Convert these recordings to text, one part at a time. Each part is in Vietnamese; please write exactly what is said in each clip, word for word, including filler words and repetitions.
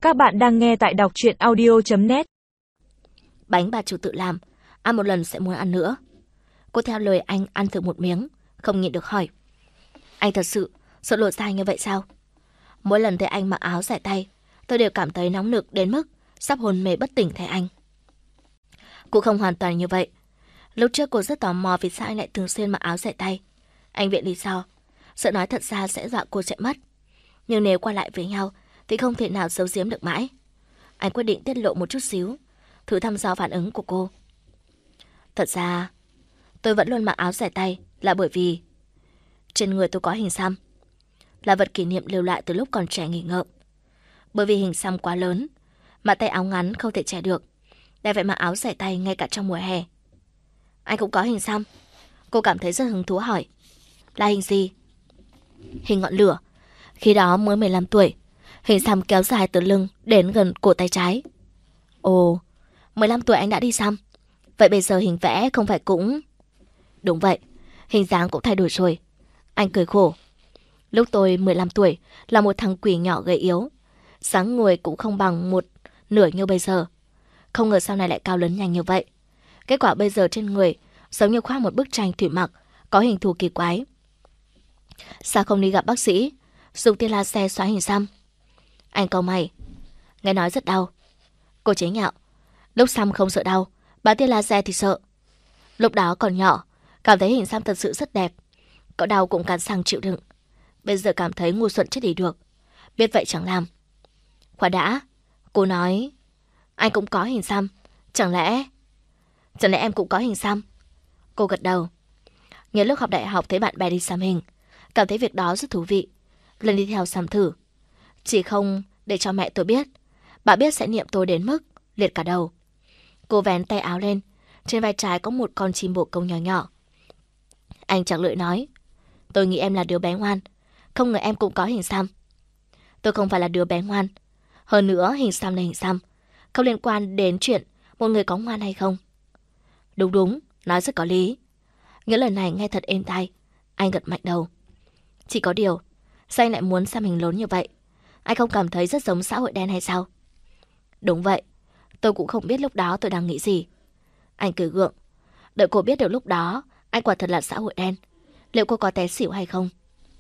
Các bạn đang nghe tại đọc truyện audio chấm net. Bánh bà chủ tự làm, ăn một lần sẽ muốn ăn nữa. Cô theo lời anh ăn thử một miếng, không nhịn được hỏi. Anh thật sự sợ lột da như vậy sao? Mỗi lần thấy anh mặc áo dài tay, tôi đều cảm thấy nóng nực đến mức sắp hôn mê bất tỉnh thay anh. Cũng không hoàn toàn như vậy. Lúc trước cô rất tò mò vì sao anh lại thường xuyên mặc áo dài tay. Anh viện lý do, sợ nói thật ra sẽ dọa cô chạy mất. Nhưng nếu qua lại với nhau thì không thể nào giấu giếm được mãi. Anh quyết định tiết lộ một chút xíu, thử thăm dò phản ứng của cô. Thật ra, tôi vẫn luôn mặc áo dài tay là bởi vì trên người tôi có hình xăm, là vật kỷ niệm lưu lại từ lúc còn trẻ nghỉ ngợm. Bởi vì hình xăm quá lớn, mà tay áo ngắn không thể che được, để phải mặc áo dài tay ngay cả trong mùa hè. Anh cũng có hình xăm? Cô cảm thấy rất hứng thú hỏi. Là hình gì? Hình ngọn lửa. Khi đó mới mười lăm tuổi, hình xăm kéo dài từ lưng đến gần cổ tay trái. Ồ, mười lăm tuổi anh đã đi xăm. Vậy bây giờ hình vẽ không phải cũng... Đúng vậy, hình dáng cũng thay đổi rồi. Anh cười khổ. Lúc tôi mười lăm tuổi là một thằng quỷ nhỏ gầy yếu, dáng người cũng không bằng một nửa như bây giờ. Không ngờ sau này lại cao lớn nhanh như vậy. Kết quả bây giờ trên người giống như khoác một bức tranh thủy mặc có hình thù kỳ quái. Sao không đi gặp bác sĩ, dùng tia laser xóa hình xăm? Anh cau mày. Nghe nói rất đau. Cô chế nhạo. Lúc xăm không sợ đau, bà tia laser thì sợ. Lúc đó còn nhỏ, cảm thấy hình xăm thật sự rất đẹp, có đau cũng cắn răng chịu đựng. Bây giờ cảm thấy ngu xuẩn chết đi được, biết vậy chẳng làm. Khoan đã, cô nói anh cũng có hình xăm, chẳng lẽ Chẳng lẽ em cũng có hình xăm? Cô gật đầu. Nhớ lúc học đại học thấy bạn bè đi xăm hình, cảm thấy việc đó rất thú vị, lần đi theo xăm thử. Chỉ không để cho mẹ tôi biết, bà biết sẽ niệm tôi đến mức liệt cả đầu. Cô vén tay áo lên, trên vai trái có một con chim bồ câu nhỏ nhỏ. Anh chẳng lưỡi nói. Tôi nghĩ em là đứa bé ngoan, không ngờ em cũng có hình xăm. Tôi không phải là đứa bé ngoan. Hơn nữa hình xăm là hình xăm, không liên quan đến chuyện một người có ngoan hay không. Đúng đúng, nói rất có lý. Những lời này nghe thật êm tai. Anh gật mạnh đầu. Chỉ có điều, sao anh lại muốn xăm hình lớn như vậy? Anh không cảm thấy rất giống xã hội đen hay sao? Đúng vậy, tôi cũng không biết lúc đó tôi đang nghĩ gì. Anh cười gượng. Đợi cô biết được lúc đó anh quả thật là xã hội đen, liệu cô có té xỉu hay không?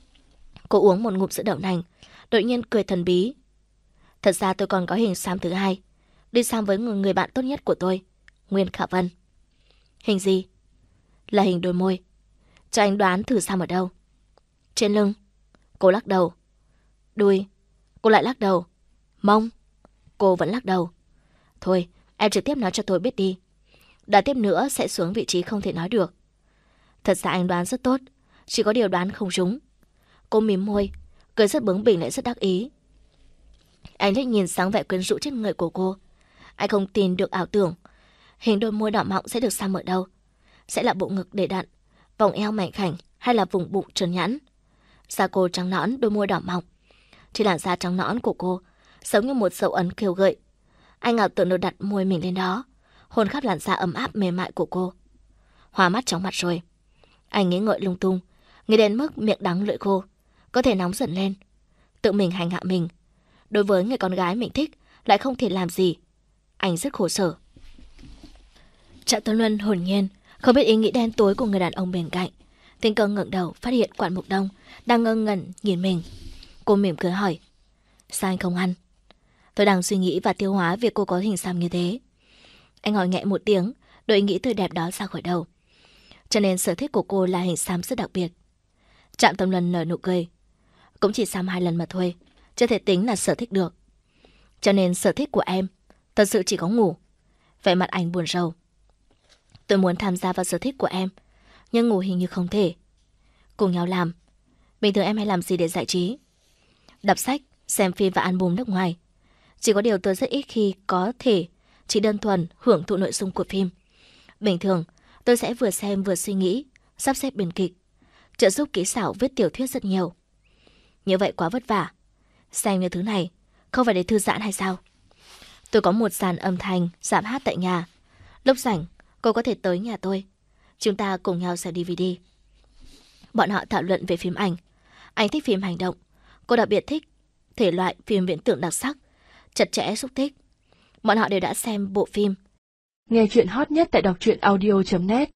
Cô uống một ngụm sữa đậu nành, đột nhiên cười thần bí. Thật ra tôi còn có hình xăm thứ hai, đi xăm với người, người bạn tốt nhất của tôi, Nguyên Khả Vân. Hình gì? Là hình đôi môi. Cho anh đoán thử xăm ở đâu? Trên lưng. Cô lắc đầu. Đùi. Cô lại lắc đầu. Mông. Cô vẫn lắc đầu. Thôi, em trực tiếp nói cho tôi biết đi. Đoán tiếp nữa sẽ xuống vị trí không thể nói được. Thật ra anh đoán rất tốt, chỉ có điều đoán không trúng. Cô mím môi, cười rất bướng bỉnh lại rất đắc ý. Anh liếc nhìn sáng vẻ quyến rũ trên người của cô. Anh không tin được ảo tưởng hình đôi môi đỏ mọng sẽ được xăm ở đâu. Sẽ là bộ ngực để đặn, vòng eo mảnh khảnh, hay là vùng bụng trơn nhẵn. Da cô trắng nõn, đôi môi đỏ mọng. Trên làn da trắng nõn của cô giống như một dấu ấn khiêu gợi. Anh ảo tưởng được đặt môi mình lên đó, hôn khắp làn da ấm áp mềm mại của cô. Hoa mắt chóng mặt rồi. Anh nghĩ ngợi lung tung, nghĩ đến mức miệng đắng lưỡi khô, có thể nóng giận lên. Tự mình hành hạ mình. Đối với người con gái mình thích lại không thể làm gì. Anh rất khổ sở. Trạm Tuấn Luân hồn nhiên, không biết ý nghĩ đen tối của người đàn ông bên cạnh. Tình cờ ngẩng đầu phát hiện Quản Mục Đông đang ngơ ngẩn nhìn mình. Cô mỉm cười hỏi. Sao anh không ăn? Tôi đang suy nghĩ và tiêu hóa việc cô có hình xăm như thế. Anh hỏi nhẹ một tiếng, đội ý nghĩ tươi đẹp đó ra khỏi đầu. Cho nên sở thích của cô là hình xăm rất đặc biệt. Trạm Tâm Luân nở nụ cười. Cũng chỉ xăm hai lần mà thôi, chưa thể tính là sở thích được. Cho nên sở thích của em thật sự chỉ có ngủ. Vẻ mặt anh buồn rầu. Tôi muốn tham gia vào sở thích của em, nhưng ngủ hình như không thể. Cùng nhau làm. Bình thường em hay làm gì để giải trí? Đọc sách, xem phim và album nước ngoài. Chỉ có điều tôi rất ít khi có thể chỉ đơn thuần hưởng thụ nội dung của phim. Bình thường, tôi sẽ vừa xem vừa suy nghĩ, sắp xếp biên kịch, trợ giúp kỹ xảo viết tiểu thuyết rất nhiều. Như vậy quá vất vả. Xem như thứ này không phải để thư giãn hay sao? Tôi có một dàn âm thanh giảm hát tại nhà. Lúc rảnh, cô có thể tới nhà tôi. Chúng ta cùng nhau xem đê vê đê. Bọn họ thảo luận về phim ảnh. Anh thích phim hành động. Cô đặc biệt thích thể loại phim viễn tưởng đặc sắc, chặt chẽ xúc tích. Bọn họ đều đã xem bộ phim. Nghe chuyện hot nhất tại đọc truyện audio chấm net.